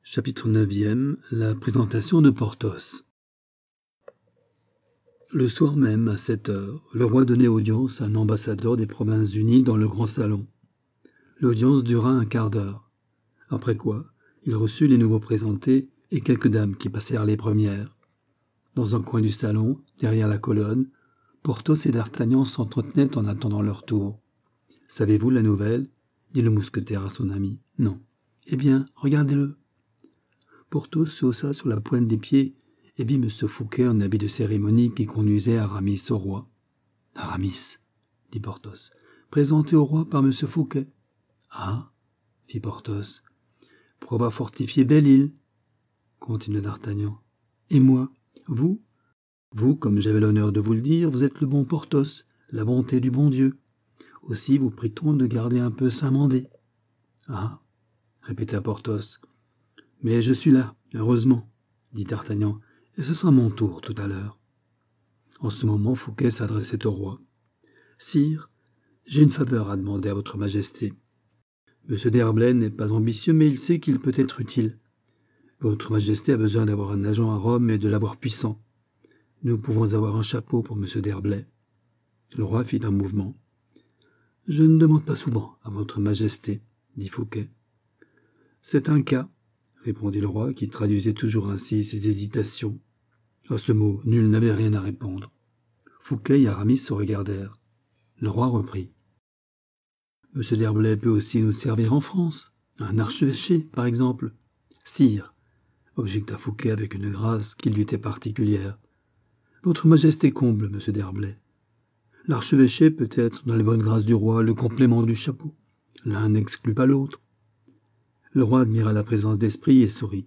Chapitre 9e. La présentation de Porthos. Le soir même, à 7 heures, le roi donnait audience à un ambassadeur des Provinces-Unies dans le grand salon. L'audience dura un quart d'heure, après quoi il reçut les nouveaux présentés et quelques dames qui passèrent les premières. Dans un coin du salon, derrière la colonne, Porthos et d'Artagnan s'entretenaient en attendant leur tour. « Savez-vous la nouvelle » dit le mousquetaire à son ami. « Non. »« Eh bien, regardez-le. » Porthos se haussa sur la pointe des pieds et vit M. Fouquet en habit de cérémonie qui conduisait Aramis au roi. « Aramis, dit Porthos, présenté au roi par M. Fouquet. »« Ah, fit Porthos, pour avoir fortifié Belle-Île, continua d'Artagnan. Et moi, vous, comme j'avais l'honneur de vous le dire, vous êtes le bon Porthos, la bonté du bon Dieu. Aussi vous prie-t-on de garder un peu Saint-Mandé. »« Ah, répéta Porthos. Mais je suis là, heureusement, dit d'Artagnan, et ce sera mon tour tout à l'heure. En ce moment, Fouquet s'adressait au roi. « Sire, j'ai une faveur à demander à votre majesté. M. d'Herblay n'est pas ambitieux, mais il sait qu'il peut être utile. Votre majesté a besoin d'avoir un agent à Rome et de l'avoir puissant. Nous pouvons avoir un chapeau pour M. d'Herblay. » Le roi fit un mouvement. « Je ne demande pas souvent à votre majesté, dit Fouquet. C'est un cas, répondit le roi, qui traduisait toujours ainsi ses hésitations. À ce mot, nul n'avait rien à répondre. Fouquet et Aramis se regardèrent. Le roi reprit. « M. d'Herblay peut aussi nous servir en France, un archevêché, par exemple. »« Sire, » objecta Fouquet avec une grâce qui lui était particulière, « votre majesté comble M. d'Herblay. L'archevêché peut être, dans les bonnes grâces du roi, le complément du chapeau. L'un n'exclut pas l'autre. » Le roi admira la présence d'esprit et sourit.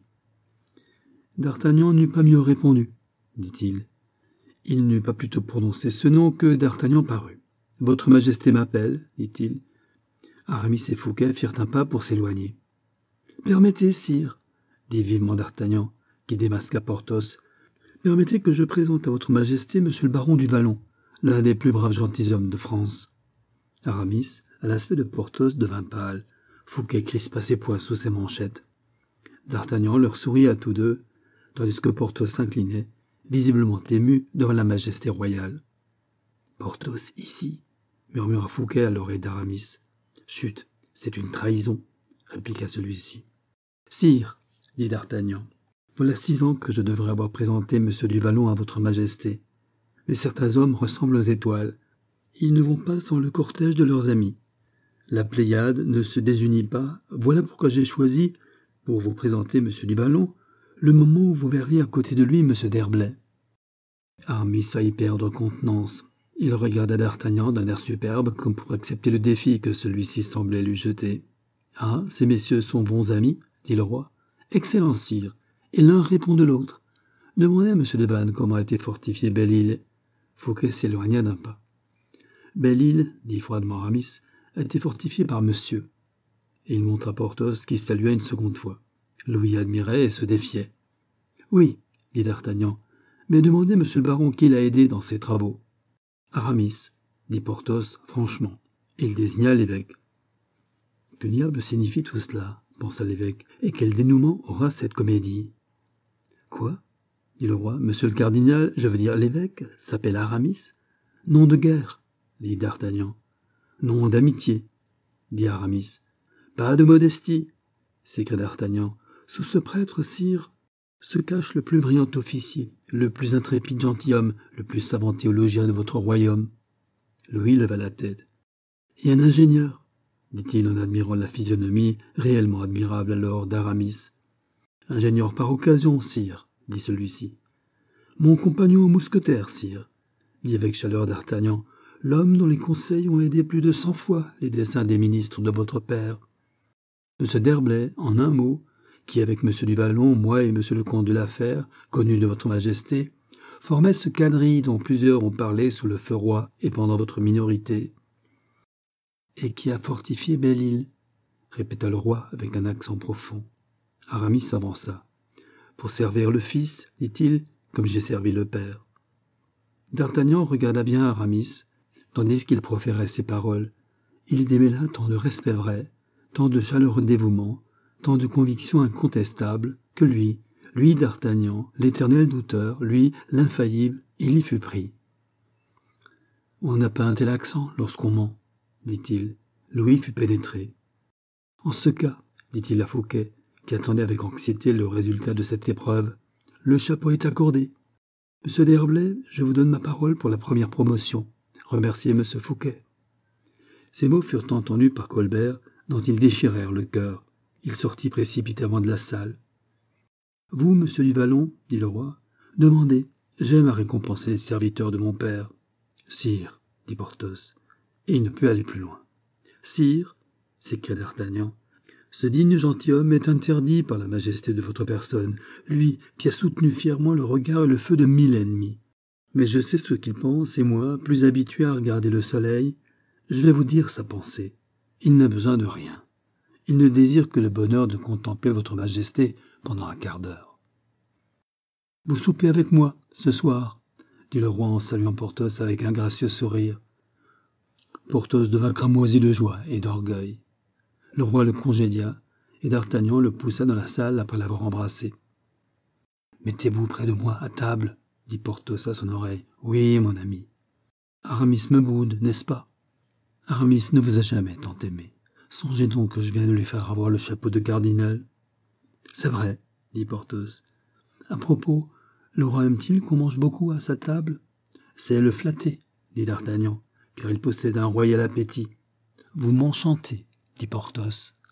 D'Artagnan n'eût pas mieux répondu, dit-il. Il n'eut pas plutôt prononcé ce nom que d'Artagnan parut. « Votre majesté m'appelle, dit-il. » Aramis et Fouquet firent un pas pour s'éloigner. « Permettez, sire, dit vivement d'Artagnan, qui démasqua Porthos. « Permettez que je présente à votre majesté monsieur le baron du Vallon, l'un des plus braves gentilshommes de France. » Aramis, à l'aspect de Porthos, devint pâle. Fouquet crispa ses poings sous ses manchettes. D'Artagnan leur sourit à tous deux, tandis que Porthos s'inclinait, visiblement ému devant la majesté royale. « Porthos, ici !» murmura Fouquet à l'oreille d'Aramis. « Chut, c'est une trahison !» répliqua celui-ci. « Sire, dit d'Artagnan, voilà 6 ans que je devrais avoir présenté M. du Vallon à votre majesté. Mais certains hommes ressemblent aux étoiles. Ils ne vont pas sans le cortège de leurs amis. La Pléiade ne se désunit pas, voilà pourquoi j'ai choisi, pour vous présenter M. du Vallon, le moment où vous verriez à côté de lui M. d'Herblay. » Aramis faillit perdre contenance. Il regarda d'Artagnan d'un air superbe, comme pour accepter le défi que celui-ci semblait lui jeter. « Ah, ces messieurs sont bons amis, dit le roi. « Excellent, sire. » Et l'un répond de l'autre. « Demandez à M. de Vannes comment a été fortifiée Belle-Île. » Fouquet s'éloigna d'un pas. « Belle-Île, dit froidement Aramis, a été fortifiée par monsieur. » Et il montra Porthos qui salua une seconde fois. Louis admirait et se défiait. « Oui, dit d'Artagnan, mais demandez monsieur le baron qui l'a aidé dans ses travaux. »« Aramis, dit Porthos franchement. Il désigna l'évêque. « Que diable signifie tout cela ?» pensa l'évêque. « Et quel dénouement aura cette comédie ?»« Quoi ?» dit le roi. « Monsieur le cardinal, je veux dire l'évêque, s'appelle Aramis. »« Nom de guerre, dit d'Artagnan. »« Nom d'amitié, dit Aramis. »« Pas de modestie, s'écria d'Artagnan. Sous ce prêtre, sire, se cache le plus brillant officier, le plus intrépide gentilhomme, le plus savant théologien de votre royaume. » Louis leva la tête. « Et un ingénieur, dit-il en admirant la physionomie réellement admirable alors d'Aramis. « Ingénieur par occasion, sire, dit celui-ci. »« Mon compagnon mousquetaire, sire, dit avec chaleur d'Artagnan, l'homme dont les conseils ont aidé plus de 100 fois les desseins des ministres de votre père. M. d'Herblay, en un mot, qui avec M. du Vallon, moi et M. le comte de la Fère, connu de votre majesté, formait ce quadrille dont plusieurs ont parlé sous le feu roi et pendant votre minorité. »« Et qui a fortifié Belle-Île, répéta le roi avec un accent profond. Aramis s'avança. « Pour servir le fils, dit-il, comme j'ai servi le père. » D'Artagnan regarda bien Aramis, tandis qu'il proférait ces paroles. Il y démêla tant de respect vrai, tant de chaleureux dévouement, tant de convictions incontestables, que lui, D'Artagnan, l'éternel douteur, lui, l'infaillible, il y fut pris. On n'a pas un tel accent lorsqu'on ment, dit-il. Louis fut pénétré. En ce cas, dit-il à Fouquet, qui attendait avec anxiété le résultat de cette épreuve, le chapeau est accordé. Monsieur d'Herblay, je vous donne ma parole pour la première promotion. Remerciez monsieur Fouquet. Ces mots furent entendus par Colbert, dont ils déchirèrent le cœur. Il sortit précipitamment de la salle. Vous, monsieur du Vallon, dit le roi, demandez. J'aime à récompenser les serviteurs de mon père. Sire, dit Porthos, et il ne put aller plus loin. Sire, s'écria d'Artagnan, ce digne gentilhomme est interdit par la majesté de votre personne, lui qui a soutenu fièrement le regard et le feu de 1000 ennemis. Mais je sais ce qu'il pense, et moi, plus habitué à regarder le soleil, je vais vous dire sa pensée. Il n'a besoin de rien. Il ne désire que le bonheur de contempler votre majesté pendant un quart d'heure. Vous soupez avec moi, ce soir, dit le roi en saluant Porthos avec un gracieux sourire. Porthos devint cramoisi de joie et d'orgueil. Le roi le congédia, et d'Artagnan le poussa dans la salle après l'avoir embrassé. « Mettez-vous près de moi, à table, » dit Porthos à son oreille. « Oui, mon ami. Aramis me boude, n'est-ce pas? Aramis ne vous a jamais tant aimé. Songez donc que je viens de lui faire avoir le chapeau de cardinal. »« C'est vrai, » dit Porthos. « À propos, le roi aime-t-il qu'on mange beaucoup à sa table? »« C'est le flatter, » dit d'Artagnan, car il possède un royal appétit. « Vous m'enchantez, » dit Porthos.